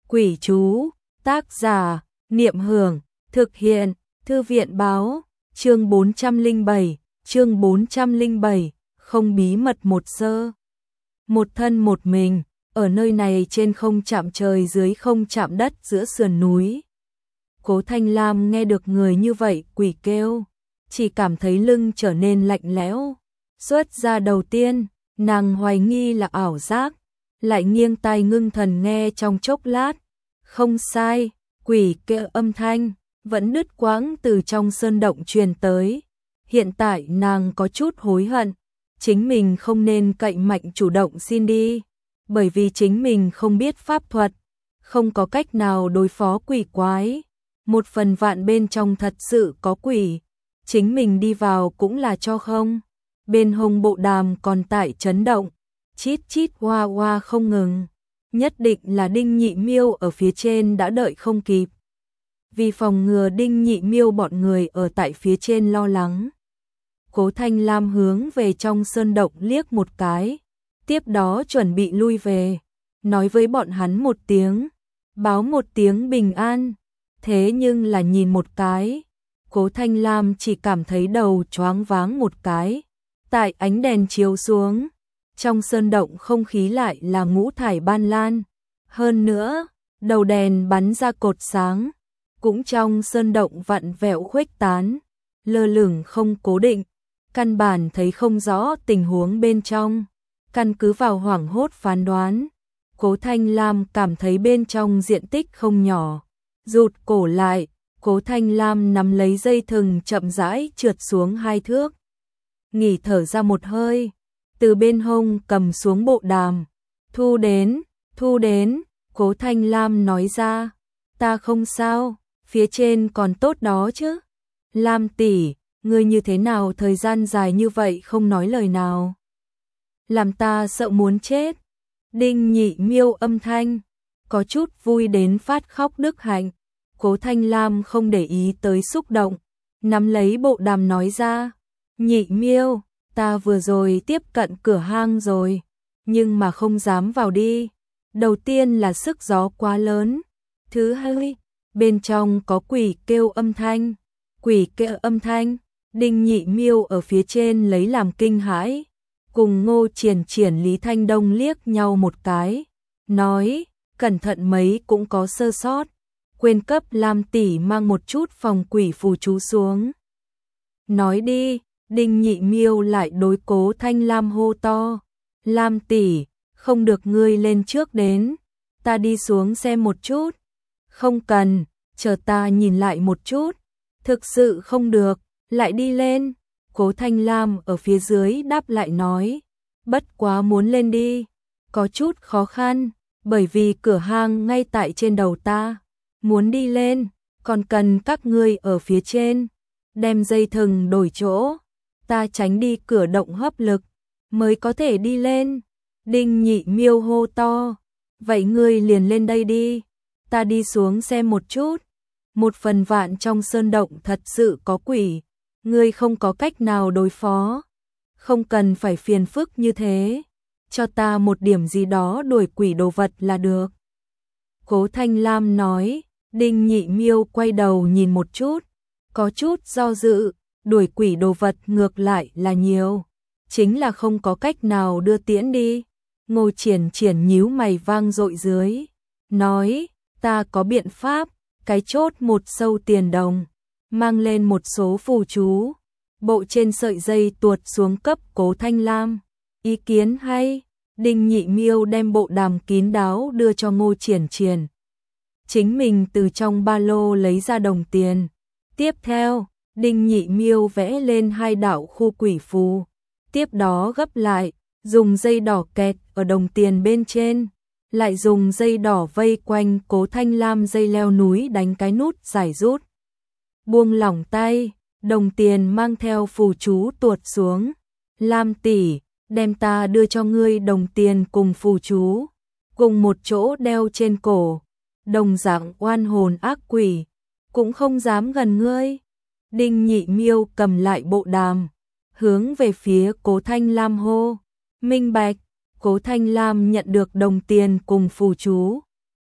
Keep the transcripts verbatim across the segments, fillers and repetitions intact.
Quỷ chú, tác giả, Niệm Hưởng, thực hiện, Thư viện báo, chương bốn trăm lẻ bảy, chương bốn trăm lẻ bảy, không bí mật một sơ. Một thân một mình, ở nơi này trên không chạm trời dưới không chạm đất giữa sườn núi. Cố Thanh Lam nghe được người như vậy quỷ kêu, chỉ cảm thấy lưng trở nên lạnh lẽo. Xuất ra đầu tiên, nàng hoài nghi là ảo giác, lại nghiêng tai ngưng thần nghe trong chốc lát. Không sai, quỷ kêu âm thanh vẫn đứt quãng từ trong sơn động truyền tới. Hiện tại nàng có chút hối hận, chính mình không nên cậy mạnh chủ động xin đi, bởi vì chính mình không biết pháp thuật, không có cách nào đối phó quỷ quái. Một phần vạn bên trong thật sự có quỷ, chính mình đi vào cũng là cho không. Bên hông bộ đàm còn tại chấn động, chít chít hoa hoa không ngừng. Nhất định là Đinh Nhị Miêu ở phía trên đã đợi không kịp. Vì phòng ngừa Đinh Nhị Miêu bọn người ở tại phía trên lo lắng, Cố Thanh Lam hướng về trong sơn động liếc một cái, tiếp đó chuẩn bị lui về, nói với bọn hắn một tiếng, báo một tiếng bình an. Thế nhưng là nhìn một cái, Cố Thanh Lam chỉ cảm thấy đầu choáng váng một cái. Tại ánh đèn chiếu xuống, trong sơn động không khí lại là ngũ thải ban lan. Hơn nữa, đầu đèn bắn ra cột sáng, cũng trong sơn động vặn vẹo khuếch tán, lơ lửng không cố định, căn bản thấy không rõ tình huống bên trong. Căn cứ vào hoảng hốt phán đoán, Cố Thanh Lam cảm thấy bên trong diện tích không nhỏ. Rụt cổ lại, Cố Thanh Lam nắm lấy dây thừng chậm rãi trượt xuống hai thước. Nghỉ thở ra một hơi, từ bên hông cầm xuống bộ đàm. Thu đến, thu đến, Cố Thanh Lam nói ra. Ta không sao, phía trên còn tốt đó chứ. Lam tỷ, ngươi như thế nào thời gian dài như vậy không nói lời nào. Làm ta sợ muốn chết. Đinh Nhị Miêu âm thanh, có chút vui đến phát khóc đức hạnh. Cố Thanh Lam không để ý tới xúc động, nắm lấy bộ đàm nói ra. Nhị Miêu, ta vừa rồi tiếp cận cửa hang rồi, nhưng mà không dám vào đi. Đầu tiên là sức gió quá lớn, thứ hai, bên trong có quỷ kêu âm thanh. Quỷ kêu âm thanh, Đinh Nhị Miêu ở phía trên lấy làm kinh hãi, cùng Ngô Triển Triển Lý Thanh Đông liếc nhau một cái, nói, cẩn thận mấy cũng có sơ sót, quên cấp Lam tỷ mang một chút phòng quỷ phù chú xuống. Nói đi. Đinh Nhị Miêu lại đối Cố Thanh Lam hô to. Lam tỷ, không được ngươi lên trước đến, ta đi xuống xem một chút. Không cần, chờ ta nhìn lại một chút. Thực sự không được, lại đi lên. Cố Thanh Lam ở phía dưới đáp lại nói. Bất quá muốn lên đi, có chút khó khăn, bởi vì cửa hang ngay tại trên đầu ta. Muốn đi lên, còn cần các ngươi ở phía trên đem dây thừng đổi chỗ, ta tránh đi cửa động hấp lực, mới có thể đi lên. Đinh Nhị Miêu hô to. Vậy ngươi liền lên đây đi, ta đi xuống xem một chút. Một phần vạn trong sơn động thật sự có quỷ, ngươi không có cách nào đối phó. Không cần phải phiền phức như thế, cho ta một điểm gì đó đuổi quỷ đồ vật là được. Cố Thanh Lam nói. Đinh Nhị Miêu quay đầu nhìn một chút, có chút do dự. Đuổi quỷ đồ vật ngược lại là nhiều, chính là không có cách nào đưa tiễn đi. Ngô Triển Triển nhíu mày vang dội dưới, nói, ta có biện pháp. Cái chốt một sâu tiền đồng, mang lên một số phù chú, bộ trên sợi dây tuột xuống cấp Cố Thanh Lam. Ý kiến hay. Đinh Nhị Miêu đem bộ đàm kín đáo đưa cho Ngô Triển Triển, chính mình từ trong ba lô lấy ra đồng tiền. Tiếp theo, Đinh Nhị Miêu vẽ lên hai đạo khu quỷ phù, tiếp đó gấp lại, dùng dây đỏ kẹt ở đồng tiền bên trên, lại dùng dây đỏ vây quanh Cố Thanh Lam dây leo núi đánh cái nút giải rút. Buông lỏng tay, đồng tiền mang theo phù chú tuột xuống. Lam tỷ, đem ta đưa cho ngươi đồng tiền cùng phù chú, cùng một chỗ đeo trên cổ. Đồng dạng oan hồn ác quỷ, cũng không dám gần ngươi. Đinh Nhị Miêu cầm lại bộ đàm, hướng về phía Cố Thanh Lam hô. Minh bạch. Cố Thanh Lam nhận được đồng tiền cùng phù chú,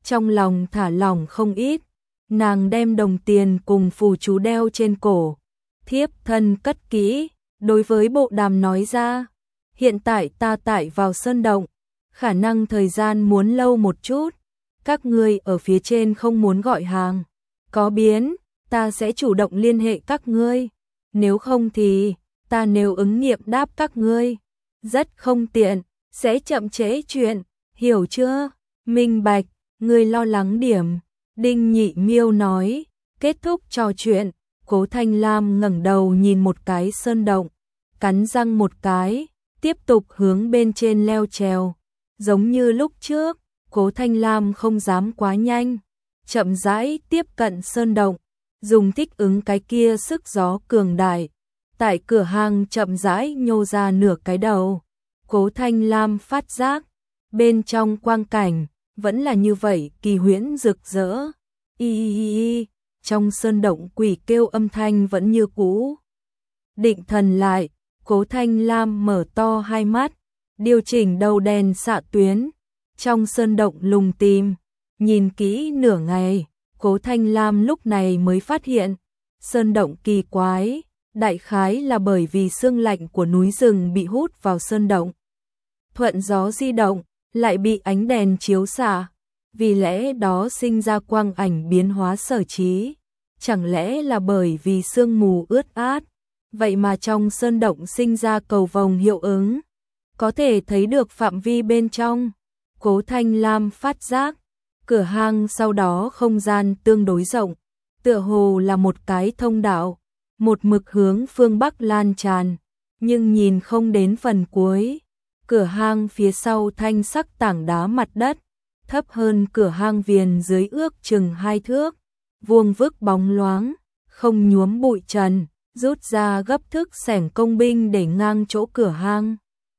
trong lòng thả lỏng không ít, nàng đem đồng tiền cùng phù chú đeo trên cổ, thiếp thân cất kỹ, đối với Bộ Đàm nói ra, hiện tại ta tại vào sơn động, khả năng thời gian muốn lâu một chút, các ngươi ở phía trên không muốn gọi hàng, có biến, ta sẽ chủ động liên hệ các ngươi, nếu không thì, ta nếu ứng nghiệm đáp các ngươi, rất không tiện, sẽ chậm trễ chuyện, hiểu chưa? Minh bạch, ngươi lo lắng điểm, Đinh Nhị Miêu nói, kết thúc trò chuyện, Cố Thanh Lam ngẩng đầu nhìn một cái sơn động, cắn răng một cái, tiếp tục hướng bên trên leo trèo, giống như lúc trước, Cố Thanh Lam không dám quá nhanh, chậm rãi tiếp cận sơn động, dùng thích ứng cái kia sức gió cường đại, tại cửa hang chậm rãi nhô ra nửa cái đầu, Cố Thanh Lam phát giác, bên trong quang cảnh, vẫn là như vậy kỳ huyễn rực rỡ, y y y, trong sơn động quỷ kêu âm thanh vẫn như cũ. Định thần lại, Cố Thanh Lam mở to hai mắt, điều chỉnh đầu đèn xạ tuyến, trong sơn động lùng tìm, nhìn kỹ nửa ngày, Cố Thanh Lam lúc này mới phát hiện, sơn động kỳ quái, đại khái là bởi vì sương lạnh của núi rừng bị hút vào sơn động. Thuận gió di động, lại bị ánh đèn chiếu xạ, vì lẽ đó sinh ra quang ảnh biến hóa sở trí. Chẳng lẽ là bởi vì sương mù ướt át, vậy mà trong sơn động sinh ra cầu vồng hiệu ứng, có thể thấy được phạm vi bên trong. Cố Thanh Lam phát giác, cửa hang sau đó không gian tương đối rộng, tựa hồ là một cái thông đạo, một mực hướng phương Bắc lan tràn, nhưng nhìn không đến phần cuối. Cửa hang phía sau thanh sắc tảng đá mặt đất, thấp hơn cửa hang viền dưới ước chừng hai thước, vuông vức bóng loáng, không nhuốm bụi trần, rút ra gấp thức xẻng công binh để ngang chỗ cửa hang.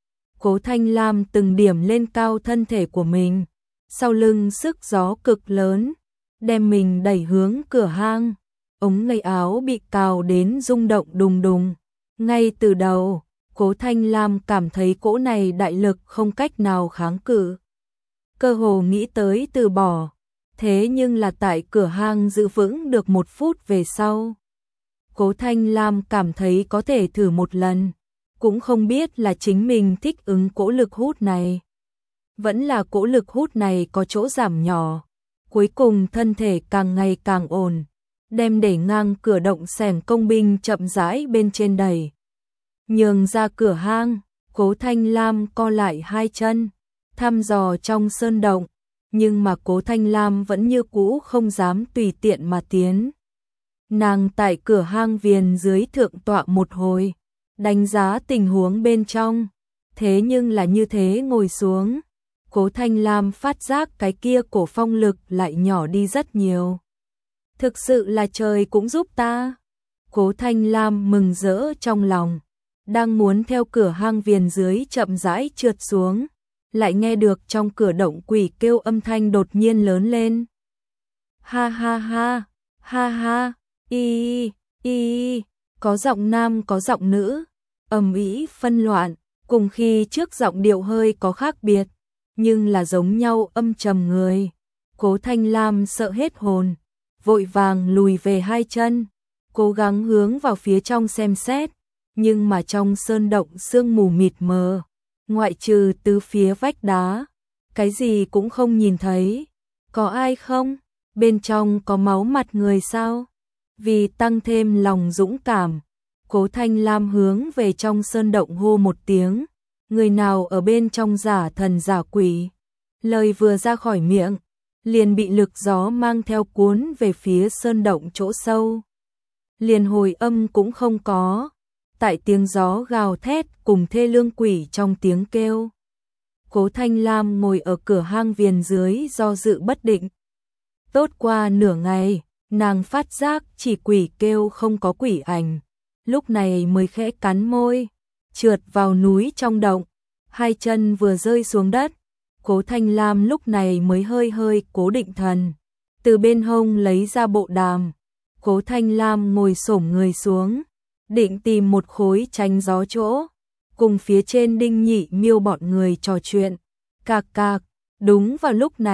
Cố Thanh Lam từng điểm lên cao thân thể của mình, sau lưng sức gió cực lớn, đem mình đẩy hướng cửa hang, ống ngay áo bị cào đến rung động đùng đùng. Ngay từ đầu, Cố Thanh Lam cảm thấy cỗ này đại lực không cách nào kháng cự, cơ hồ nghĩ tới từ bỏ, thế nhưng là tại cửa hang giữ vững được một phút về sau. Cố Thanh Lam cảm thấy có thể thử một lần, cũng không biết là chính mình thích ứng cỗ lực hút này, vẫn là cỗ lực hút này có chỗ giảm nhỏ, cuối cùng thân thể càng ngày càng ổn, đem để ngang cửa động xẻng công binh chậm rãi bên trên đẩy. Nhường ra cửa hang, Cố Thanh Lam co lại hai chân, thăm dò trong sơn động, nhưng mà Cố Thanh Lam vẫn như cũ không dám tùy tiện mà tiến. Nàng tại cửa hang viền dưới thượng tọa một hồi, đánh giá tình huống bên trong, thế nhưng là như thế ngồi xuống, Cố Thanh Lam phát giác cái kia cổ phong lực lại nhỏ đi rất nhiều. Thực sự là trời cũng giúp ta. Cố Thanh Lam mừng rỡ trong lòng, đang muốn theo cửa hang viền dưới chậm rãi trượt xuống, lại nghe được trong cửa động quỷ kêu âm thanh đột nhiên lớn lên. Ha ha ha, ha ha, y y, có giọng nam có giọng nữ, ầm ĩ phân loạn, cùng khi trước giọng điệu hơi có khác biệt, nhưng là giống nhau âm trầm người. Cố Thanh Lam sợ hết hồn, vội vàng lùi về hai chân, cố gắng hướng vào phía trong xem xét, nhưng mà trong sơn động sương mù mịt mờ, ngoại trừ tứ phía vách đá, cái gì cũng không nhìn thấy. Có ai không? Bên trong có máu mặt người sao? Vì tăng thêm lòng dũng cảm, Cố Thanh Lam hướng về trong sơn động hô một tiếng, người nào ở bên trong giả thần giả quỷ. Lời vừa ra khỏi miệng, liền bị lực gió mang theo cuốn về phía sơn động chỗ sâu. Liền hồi âm cũng không có, tại tiếng gió gào thét cùng thê lương quỷ trong tiếng kêu. Cố Thanh Lam ngồi ở cửa hang viền dưới do dự bất định. Tốt qua nửa ngày, nàng phát giác chỉ quỷ kêu không có quỷ ảnh, lúc này mới khẽ cắn môi, trượt vào núi trong động, hai chân vừa rơi xuống đất. Cố Thanh Lam lúc này mới hơi hơi cố định thần, từ bên hông lấy ra bộ đàm. Cố Thanh Lam ngồi xổm người xuống, định tìm một khối tránh gió chỗ, cùng phía trên Đinh Nhị Miêu bọn người trò chuyện. Cạc cạc, đúng vào lúc này,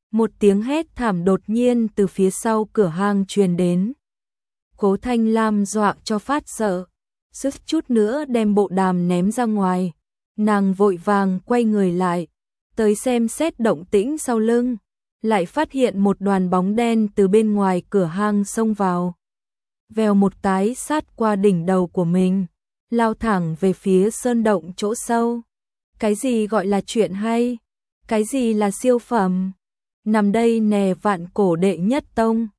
Một tiếng hét thảm đột nhiên từ phía sau cửa hang truyền đến. Cố Thanh Lam dọa cho phát sợ, suýt chút nữa đem bộ đàm ném ra ngoài. Nàng vội vàng quay người lại, tới xem xét động tĩnh sau lưng, lại phát hiện một đoàn bóng đen từ bên ngoài cửa hang xông vào. Vèo một cái sát qua đỉnh đầu của mình, lao thẳng về phía sơn động chỗ sâu. Cái gì gọi là chuyện hay? Cái gì là siêu phẩm? Nằm đây nè vạn cổ đệ nhất tông.